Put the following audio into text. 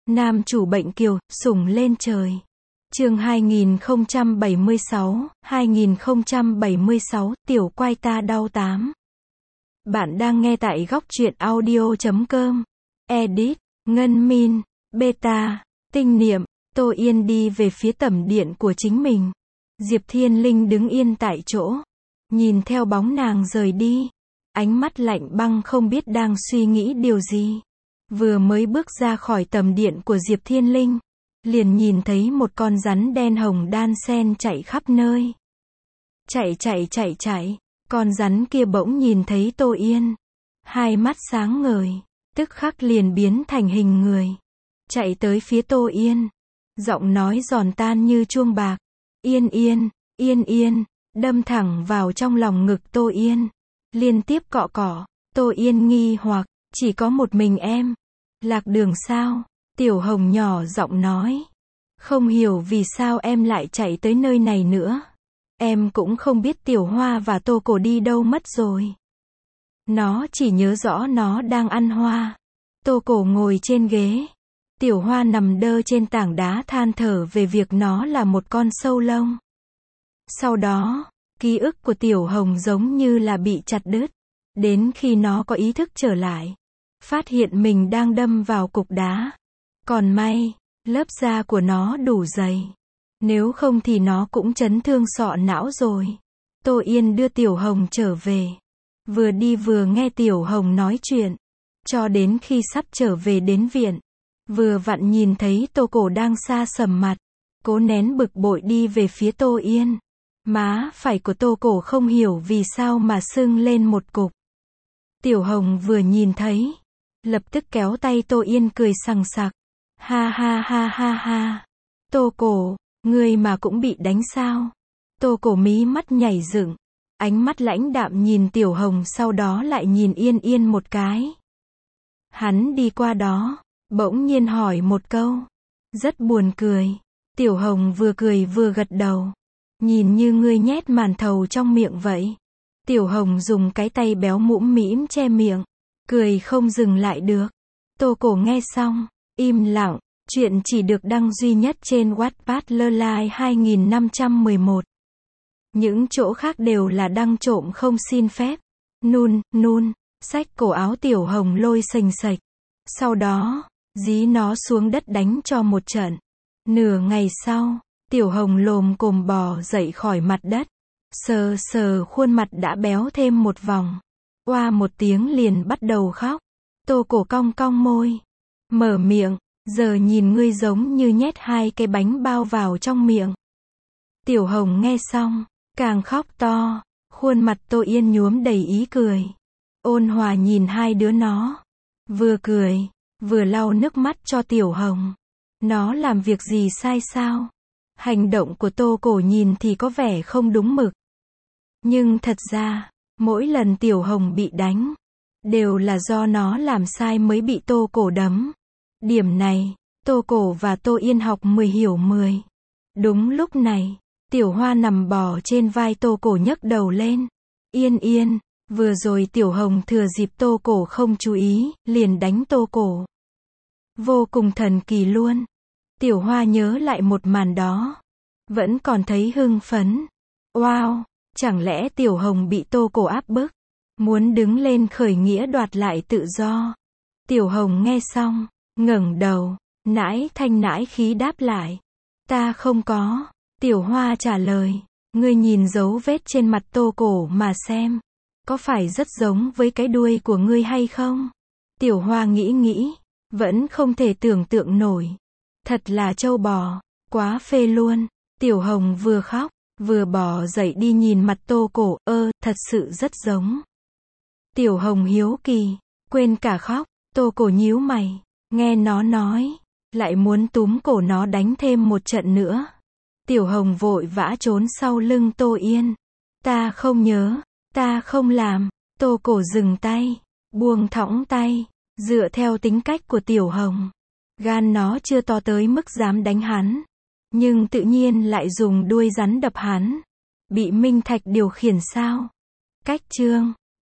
Nam chủ bệnh kiều, sủng lên trời. Chương 2076, tiểu quai ta đau tám. Bạn đang nghe tại góc truyện audio.com. Edit, Ngân Min, Beta, Tinh Niệm, Tô Yên đi về phía tẩm điện của chính mình. Diệp Thiên Linh đứng yên tại chỗ, nhìn theo bóng nàng rời đi, ánh mắt lạnh băng không biết đang suy nghĩ điều gì. Vừa mới bước ra khỏi tầm điện của Diệp Thiên Linh, liền nhìn thấy một con rắn đen hồng đan sen chạy khắp nơi. Chạy, con rắn kia bỗng nhìn thấy Tô Yên, hai mắt sáng ngời, tức khắc liền biến thành hình người, chạy tới phía Tô Yên, giọng nói giòn tan như chuông bạc, Yên, đâm thẳng vào trong lòng ngực Tô Yên, liên tiếp cọ cọ. Tô Yên nghi hoặc, chỉ có một mình em, lạc đường sao? Tiểu Hồng nhỏ giọng nói, không hiểu vì sao em lại chạy tới nơi này nữa. Em cũng không biết Tiểu Hoa và Tô Cổ đi đâu mất rồi. Nó chỉ nhớ rõ nó đang ăn hoa. Tô Cổ ngồi trên ghế, Tiểu Hoa nằm đơ trên tảng đá than thở về việc nó là một con sâu lông. Sau đó, ký ức của Tiểu Hồng giống như là bị chặt đứt, đến khi nó có ý thức trở lại, phát hiện mình đang đâm vào cục đá. Còn may, lớp da của nó đủ dày, nếu không thì nó cũng chấn thương sọ não rồi. Tô Yên đưa Tiểu Hồng trở về, vừa đi vừa nghe Tiểu Hồng nói chuyện, cho đến khi sắp trở về đến viện, vừa vặn nhìn thấy Tô Cổ đang xa sầm mặt, cố nén bực bội đi về phía Tô Yên. Má phải của Tô Cổ không hiểu vì sao mà sưng lên một cục. Tiểu Hồng vừa nhìn thấy, lập tức kéo tay Tô Yên cười sằng sặc. Ha. Tô Cổ, ngươi mà cũng bị đánh sao? Tô Cổ mí mắt nhảy dựng, ánh mắt lãnh đạm nhìn Tiểu Hồng, sau đó lại nhìn Yên một cái. Hắn đi qua đó, bỗng nhiên hỏi một câu, rất buồn cười. Tiểu Hồng vừa cười vừa gật đầu, nhìn như ngươi nhét màn thầu trong miệng vậy. Tiểu Hồng dùng cái tay béo mũm mĩm che miệng, cười không dừng lại được. Tô Cổ nghe xong, im lặng. Chuyện chỉ được đăng duy nhất trên Wattpad Lơ 2511. Những chỗ khác đều là đăng trộm không xin phép. Nun, xách cổ áo Tiểu Hồng lôi xềnh xệch. Sau đó, dí nó xuống đất đánh cho một trận. Nửa ngày sau, Tiểu Hồng lồm cồm bò dậy khỏi mặt đất. Sờ khuôn mặt đã béo thêm một vòng. Oa một tiếng liền bắt đầu khóc. Tô Cổ cong môi, mở miệng, giờ nhìn ngươi giống như nhét hai cái bánh bao vào trong miệng. Tiểu Hồng nghe xong, càng khóc to, khuôn mặt Tô Yên nhuốm đầy ý cười. Ôn hòa nhìn hai đứa nó, vừa cười, vừa lau nước mắt cho Tiểu Hồng. Nó làm việc gì sai sao? Hành động của Tô Cổ nhìn thì có vẻ không đúng mực. Nhưng thật ra, mỗi lần Tiểu Hồng bị đánh, đều là do nó làm sai mới bị Tô Cổ đấm. Điểm này, Tô Cổ và Tô Yên học 10 hiểu 10. Đúng lúc này, Tiểu Hoa nằm bò trên vai Tô Cổ nhấc đầu lên. Yên, vừa rồi Tiểu Hồng thừa dịp Tô Cổ không chú ý, liền đánh Tô Cổ. Vô cùng thần kỳ luôn. Tiểu Hoa nhớ lại một màn đó, vẫn còn thấy hưng phấn. Wow, chẳng lẽ Tiểu Hồng bị Tô Cổ áp bức, muốn đứng lên khởi nghĩa đoạt lại tự do. Tiểu Hồng nghe xong, ngẩng đầu, nãi thanh nãi khí đáp lại. Ta không có. Tiểu Hoa trả lời, ngươi nhìn dấu vết trên mặt Tô Cổ mà xem, có phải rất giống với cái đuôi của ngươi hay không? Tiểu Hoa nghĩ, vẫn không thể tưởng tượng nổi. Thật là trâu bò, quá phê luôn. Tiểu Hồng vừa khóc, vừa bò dậy đi nhìn mặt Tô Cổ, thật sự rất giống. Tiểu Hồng hiếu kỳ, quên cả khóc. Tô Cổ nhíu mày, nghe nó nói, lại muốn túm cổ nó đánh thêm một trận nữa. Tiểu Hồng vội vã trốn sau lưng Tô Yên. Ta không nhớ, ta không làm. Tô Cổ dừng tay, buông thõng tay, dựa theo tính cách của Tiểu Hồng. Gan nó chưa to tới mức dám đánh hắn, nhưng tự nhiên lại dùng đuôi rắn đập hắn. Bị Minh Thạch điều khiển sao? Cách chương